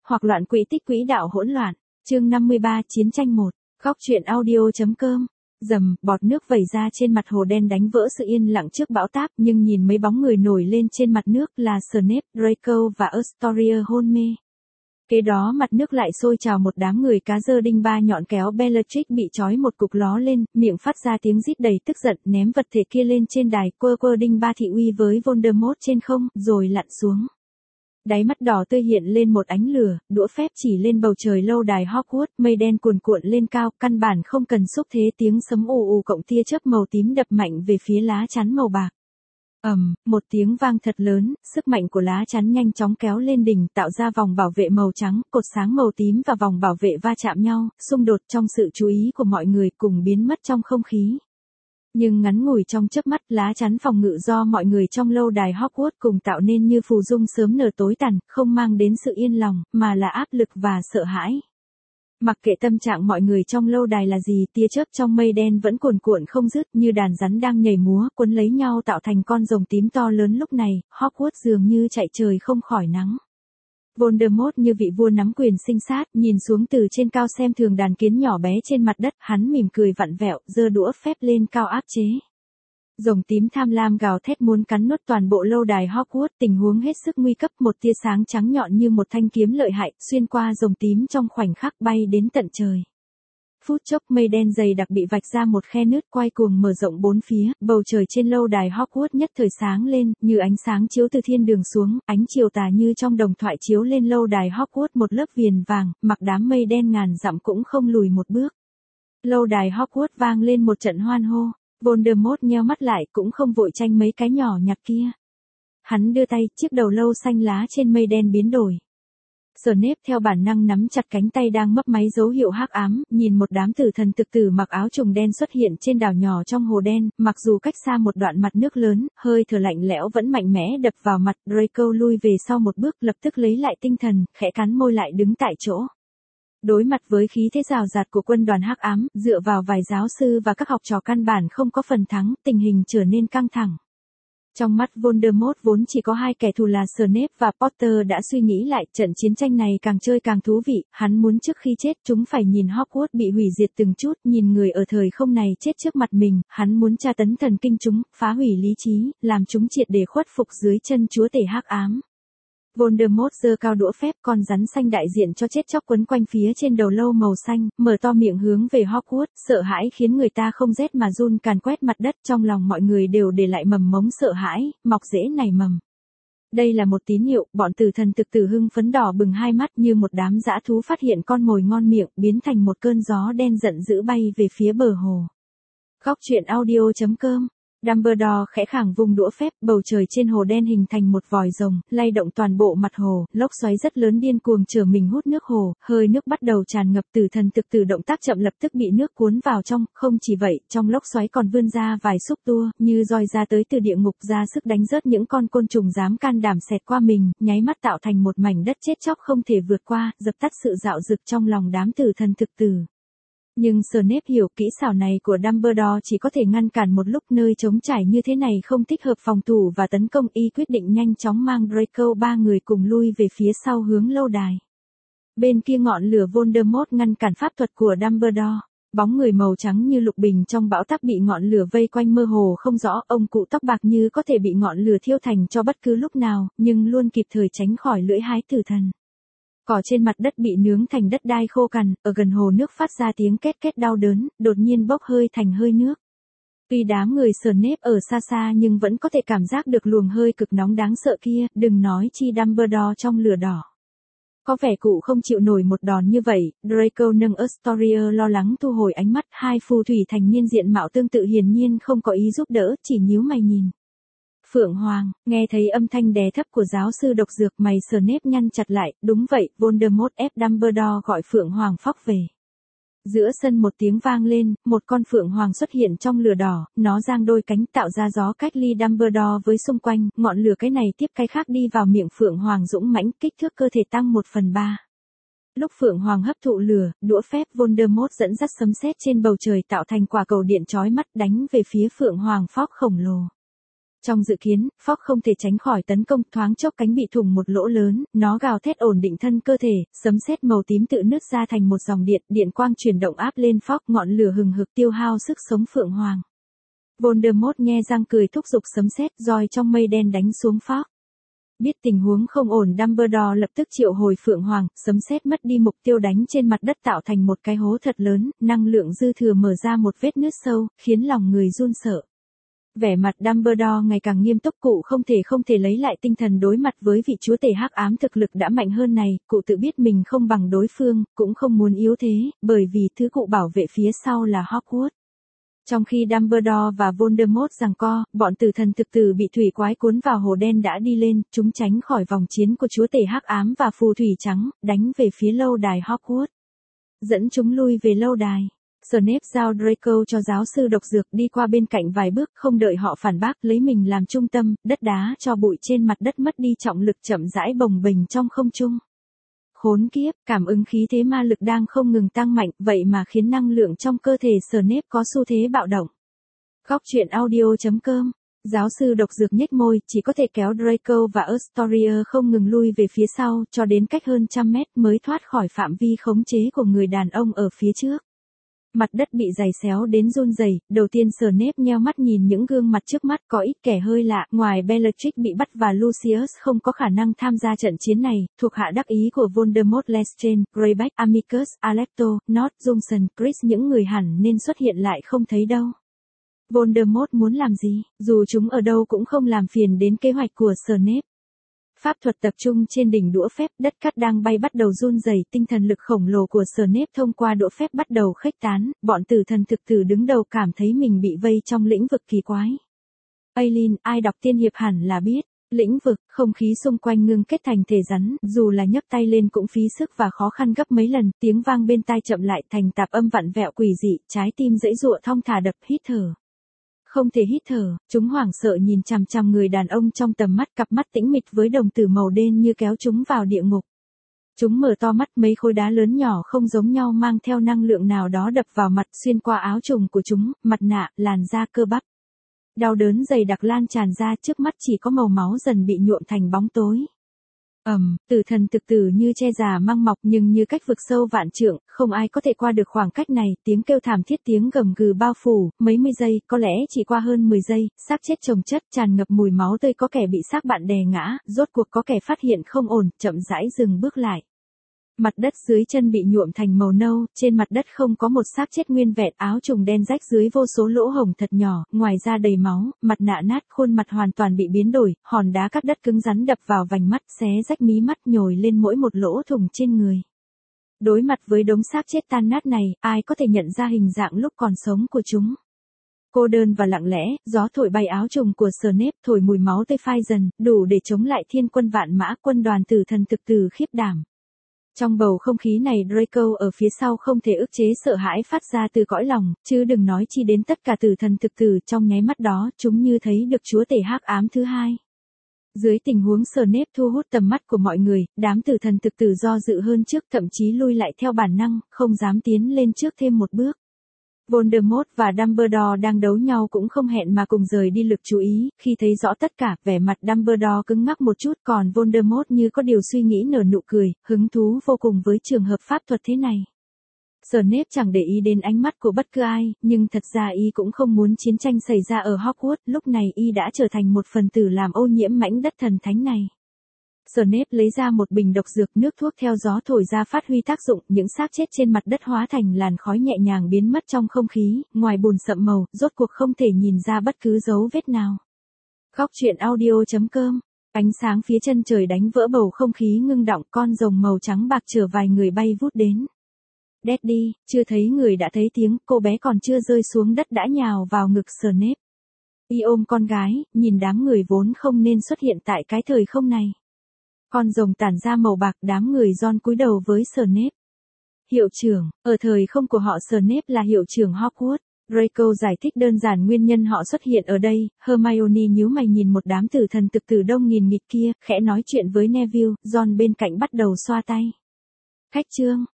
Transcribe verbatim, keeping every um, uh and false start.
hoặc loạn quỹ tích quỹ đạo hỗn loạn. Chương năm mươi ba Chiến tranh một. Góc truyện audio.com. Dầm, bọt nước vẩy ra trên mặt hồ đen đánh vỡ sự yên lặng trước bão táp, nhưng nhìn mấy bóng người nổi lên trên mặt nước là Snape, Draco và Astoria hôn mê. Kế đó mặt nước lại sôi trào một đám người cá dơ đinh ba nhọn kéo Bellatrix bị trói một cục ló lên, miệng phát ra tiếng rít đầy tức giận, ném vật thể kia lên trên đài, quơ quơ đinh ba thị uy với Voldemort trên không, rồi lặn xuống. Đáy mắt đỏ tươi hiện lên một ánh lửa, đũa phép chỉ lên bầu trời lâu đài Hogwarts, mây đen cuồn cuộn lên cao, căn bản không cần xúc thế, tiếng sấm ù ù cộng tia chớp màu tím đập mạnh về phía lá chắn màu bạc. Ầm, một tiếng vang thật lớn, sức mạnh của lá chắn nhanh chóng kéo lên đỉnh, tạo ra vòng bảo vệ màu trắng, cột sáng màu tím và vòng bảo vệ va chạm nhau, xung đột trong sự chú ý của mọi người cùng biến mất trong không khí. Nhưng ngắn ngủi trong chớp mắt, lá chắn phòng ngự do mọi người trong lâu đài Hogwarts cùng tạo nên như phù dung sớm nở tối tàn, không mang đến sự yên lòng, mà là áp lực và sợ hãi. Mặc kệ tâm trạng mọi người trong lâu đài là gì, tia chớp trong mây đen vẫn cuồn cuộn không dứt, như đàn rắn đang nhảy múa, quấn lấy nhau tạo thành con rồng tím to lớn. Lúc này, Hogwarts dường như chạy trời không khỏi nắng. Voldemort như vị vua nắm quyền sinh sát, nhìn xuống từ trên cao xem thường đàn kiến nhỏ bé trên mặt đất, hắn mỉm cười vặn vẹo, giơ đũa phép lên cao áp chế. Rồng tím tham lam gào thét muốn cắn nuốt toàn bộ lâu đài Hogwarts, tình huống hết sức nguy cấp, một tia sáng trắng nhọn như một thanh kiếm lợi hại, xuyên qua rồng tím trong khoảnh khắc bay đến tận trời. Phút chốc mây đen dày đặc bị vạch ra một khe nứt quay cuồng mở rộng bốn phía, bầu trời trên lâu đài Hogwarts nhất thời sáng lên, như ánh sáng chiếu từ thiên đường xuống, ánh chiều tà như trong đồng thoại chiếu lên lâu đài Hogwarts một lớp viền vàng, mặc đám mây đen ngàn dặm cũng không lùi một bước. Lâu đài Hogwarts vang lên một trận hoan hô, Voldemort nheo mắt lại cũng không vội tranh mấy cái nhỏ nhặt kia. Hắn đưa tay, chiếc đầu lâu xanh lá trên mây đen biến đổi. Snape theo bản năng nắm chặt cánh tay đang mấp máy dấu hiệu hắc ám, nhìn một đám tử thần thực tử mặc áo trùng đen xuất hiện trên đảo nhỏ trong hồ đen, mặc dù cách xa một đoạn mặt nước lớn, hơi thở lạnh lẽo vẫn mạnh mẽ đập vào mặt. Draco lui về sau một bước, lập tức lấy lại tinh thần, khẽ cắn môi lại đứng tại chỗ. Đối mặt với khí thế rào rạt của quân đoàn hắc ám, dựa vào vài giáo sư và các học trò căn bản không có phần thắng, tình hình trở nên căng thẳng. Trong mắt Voldemort vốn chỉ có hai kẻ thù là Snape và Potter đã suy nghĩ lại, trận chiến tranh này càng chơi càng thú vị, hắn muốn trước khi chết chúng phải nhìn Hogwarts bị hủy diệt từng chút, nhìn người ở thời không này chết trước mặt mình, hắn muốn tra tấn thần kinh chúng, phá hủy lý trí, làm chúng triệt để khuất phục dưới chân chúa tể hắc ám. Voldemort giơ cao đũa phép, con rắn xanh đại diện cho chết chóc quấn quanh phía trên đầu lâu màu xanh, mở to miệng hướng về Hogwarts, sợ hãi khiến người ta không rét mà run càn quét mặt đất, trong lòng mọi người đều để lại mầm mống sợ hãi, mọc rễ nảy mầm. Đây là một tín hiệu, bọn tử thần thực tử hưng phấn đỏ bừng hai mắt như một đám dã thú phát hiện con mồi ngon miệng, biến thành một cơn gió đen giận dữ bay về phía bờ hồ. Góc truyện audio.com. Dumbledore khẽ khàng vung đũa phép, bầu trời trên hồ đen hình thành một vòi rồng, lay động toàn bộ mặt hồ, lốc xoáy rất lớn điên cuồng chở mình hút nước hồ, hơi nước bắt đầu tràn ngập, tử thần thực tử động tác chậm lập tức bị nước cuốn vào trong, không chỉ vậy, trong lốc xoáy còn vươn ra vài xúc tua, như roi ra tới từ địa ngục ra sức đánh rớt những con côn trùng dám can đảm xẹt qua mình, nháy mắt tạo thành một mảnh đất chết chóc không thể vượt qua, dập tắt sự dạo dực trong lòng đám tử thần thực tử. Nhưng Snape hiểu kỹ xảo này của Dumbledore chỉ có thể ngăn cản một lúc, nơi trống trải như thế này không thích hợp phòng thủ và tấn công, y quyết định nhanh chóng mang Draco ba người cùng lui về phía sau hướng lâu đài. Bên kia ngọn lửa Voldemort ngăn cản pháp thuật của Dumbledore. Bóng người màu trắng như lục bình trong bão táp bị ngọn lửa vây quanh mơ hồ không rõ, ông cụ tóc bạc như có thể bị ngọn lửa thiêu thành cho bất cứ lúc nào, nhưng luôn kịp thời tránh khỏi lưỡi hái tử thần. Cỏ trên mặt đất bị nướng thành đất đai khô cằn, ở gần hồ nước phát ra tiếng két két đau đớn, đột nhiên bốc hơi thành hơi nước. Tuy đám người Snape ở xa xa nhưng vẫn có thể cảm giác được luồng hơi cực nóng đáng sợ kia, đừng nói chi Dumbledore trong lửa đỏ. Có vẻ cụ không chịu nổi một đòn như vậy, Draco nâng Astoria lo lắng thu hồi ánh mắt, hai phù thủy thành niên diện mạo tương tự hiển nhiên không có ý giúp đỡ, chỉ nhíu mày nhìn. Phượng Hoàng, nghe thấy âm thanh đè thấp của giáo sư độc dược, mày Snape nhăn chặt lại, đúng vậy, Voldemort ép Dumbledore gọi Phượng Hoàng phóc về. Giữa sân một tiếng vang lên, một con Phượng Hoàng xuất hiện trong lửa đỏ, nó giang đôi cánh tạo ra gió cách ly Dumbledore với xung quanh, ngọn lửa cái này tiếp cái khác đi vào miệng Phượng Hoàng dũng mãnh, kích thước cơ thể tăng một phần ba. Lúc Phượng Hoàng hấp thụ lửa, đũa phép Voldemort dẫn dắt sấm sét trên bầu trời tạo thành quả cầu điện chói mắt đánh về phía Phượng Hoàng phóc khổng lồ. Trong dự kiến, Fogg không thể tránh khỏi tấn công, thoáng chốc cánh bị thủng một lỗ lớn, nó gào thét ổn định thân cơ thể, sấm sét màu tím tự nứt ra thành một dòng điện, điện quang chuyển động áp lên Fogg, ngọn lửa hừng hực tiêu hao sức sống Phượng Hoàng. Voldemort nhe răng cười thúc giục sấm sét, roi trong mây đen đánh xuống Fogg. Biết tình huống không ổn, Dumbledore lập tức triệu hồi Phượng Hoàng, sấm sét mất đi mục tiêu đánh trên mặt đất tạo thành một cái hố thật lớn, năng lượng dư thừa mở ra một vết nứt sâu, khiến lòng người run sợ. Vẻ mặt Dumbledore ngày càng nghiêm túc, cụ không thể không thể lấy lại tinh thần đối mặt với vị chúa tể hắc ám thực lực đã mạnh hơn này, cụ tự biết mình không bằng đối phương, cũng không muốn yếu thế, bởi vì thứ cụ bảo vệ phía sau là Hogwarts. Trong khi Dumbledore và Voldemort giằng co, bọn tử thần thực tử bị thủy quái cuốn vào hồ đen đã đi lên, chúng tránh khỏi vòng chiến của chúa tể hắc ám và phù thủy trắng, đánh về phía lâu đài Hogwarts. Dẫn chúng lui về lâu đài. Snape giao Draco cho giáo sư độc dược, đi qua bên cạnh vài bước, không đợi họ phản bác, lấy mình làm trung tâm, đất đá cho bụi trên mặt đất mất đi trọng lực, chậm rãi bồng bềnh trong không trung. Khốn kiếp, cảm ứng khí thế ma lực đang không ngừng tăng mạnh, vậy mà khiến năng lượng trong cơ thể Snape có xu thế bạo động. Góc truyện audio chấm com. Giáo sư độc dược nhếch môi, chỉ có thể kéo Draco và Astoria không ngừng lui về phía sau, cho đến cách hơn trăm mét mới thoát khỏi phạm vi khống chế của người đàn ông ở phía trước. Mặt đất bị giày xéo đến run rẩy, đầu tiên Snape nheo mắt nhìn những gương mặt trước mắt, có ít kẻ hơi lạ, ngoài Bellatrix bị bắt và Lucius không có khả năng tham gia trận chiến này, thuộc hạ đắc ý của Voldemort, Lestrange, Greyback, Amicus, Alecto, Nott, Johnson, Chris, những người hẳn nên xuất hiện lại không thấy đâu. Voldemort muốn làm gì, dù chúng ở đâu cũng không làm phiền đến kế hoạch của Snape. Pháp thuật tập trung trên đỉnh đũa phép, đất cát đang bay bắt đầu run rẩy, tinh thần lực khổng lồ của Snape thông qua đũa phép bắt đầu khuếch tán, bọn tử thần thực tử đứng đầu cảm thấy mình bị vây trong lĩnh vực kỳ quái. Aileen, ai đọc tiên hiệp hẳn là biết, lĩnh vực, không khí xung quanh ngưng kết thành thể rắn, dù là nhấc tay lên cũng phí sức và khó khăn gấp mấy lần, tiếng vang bên tai chậm lại thành tạp âm vặn vẹo quỷ dị, trái tim dãy giụa thong thả đập, hít thở. Không thể hít thở, chúng hoảng sợ nhìn chằm chằm người đàn ông trong tầm mắt, cặp mắt tĩnh mịch với đồng tử màu đen như kéo chúng vào địa ngục. Chúng mở to mắt, mấy khối đá lớn nhỏ không giống nhau mang theo năng lượng nào đó đập vào mặt, xuyên qua áo trùng của chúng, mặt nạ, làn da, cơ bắp. Đau đớn dày đặc lan tràn ra, trước mắt chỉ có màu máu dần bị nhuộm thành bóng tối. Ầm, um, tử thần thực tử như che già mang mọc, nhưng như cách vực sâu vạn trượng, không ai có thể qua được khoảng cách này, tiếng kêu thảm thiết, tiếng gầm gừ bao phủ, mấy mươi giây, có lẽ chỉ qua hơn mười giây, xác chết chồng chất, tràn ngập mùi máu tươi, có kẻ bị xác bạn đè ngã, rốt cuộc có kẻ phát hiện không ổn, chậm rãi dừng bước lại. Mặt đất dưới chân bị nhuộm thành màu nâu, trên mặt đất không có một xác chết nguyên vẹn, áo trùng đen rách dưới vô số lỗ hổng thật nhỏ, ngoài ra đầy máu, mặt nạ nát, khuôn mặt hoàn toàn bị biến đổi, hòn đá cắt đất cứng rắn đập vào vành mắt, xé rách mí mắt, nhồi lên mỗi một lỗ thủng trên người. Đối mặt với đống xác chết tan nát này, ai có thể nhận ra hình dạng lúc còn sống của chúng? Cô đơn và lặng lẽ, gió thổi bay áo trùng của Snape, thổi mùi máu tươi phai dần, đủ để chống lại thiên quân vạn mã, quân đoàn tử thần thực tử khiếp đảm. Trong bầu không khí này, Draco ở phía sau không thể ức chế sợ hãi phát ra từ cõi lòng, chứ đừng nói chi đến tất cả tử thần thực tử. Trong nháy mắt đó, chúng như thấy được chúa tể hắc ám thứ hai. Dưới tình huống Snape thu hút tầm mắt của mọi người, đám tử thần thực tử do dự hơn trước, thậm chí lui lại theo bản năng, không dám tiến lên trước thêm một bước. Voldemort và Dumbledore đang đấu nhau cũng không hẹn mà cùng rời đi lực chú ý, khi thấy rõ tất cả, vẻ mặt Dumbledore cứng ngắc một chút, còn Voldemort như có điều suy nghĩ nở nụ cười, hứng thú vô cùng với trường hợp pháp thuật thế này. Snape chẳng để ý đến ánh mắt của bất cứ ai, nhưng thật ra y cũng không muốn chiến tranh xảy ra ở Hogwarts, lúc này y đã trở thành một phần tử làm ô nhiễm mảnh đất thần thánh này. Snape lấy ra một bình độc dược, nước thuốc theo gió thổi ra phát huy tác dụng, những xác chết trên mặt đất hóa thành làn khói nhẹ nhàng biến mất trong không khí, ngoài bùn sậm màu, rốt cuộc không thể nhìn ra bất cứ dấu vết nào. Góc truyện audio chấm com. Ánh sáng phía chân trời đánh vỡ bầu không khí ngưng đọng, con rồng màu trắng bạc chở vài người bay vút đến. Daddy, chưa thấy người đã thấy tiếng, cô bé còn chưa rơi xuống đất đã nhào vào ngực Snape. Y ôm con gái, nhìn đám người vốn không nên xuất hiện tại cái thời không này. Con rồng tản ra màu bạc, đám người Ron cúi đầu với Snape. Hiệu trưởng, ở thời không của họ Snape là hiệu trưởng Hogwarts. Draco giải thích đơn giản nguyên nhân họ xuất hiện ở đây, Hermione nhíu mày nhìn một đám tử thần thực tử đông nghìn nghịt kia, khẽ nói chuyện với Neville, Ron bên cạnh bắt đầu xoa tay. Khách trương,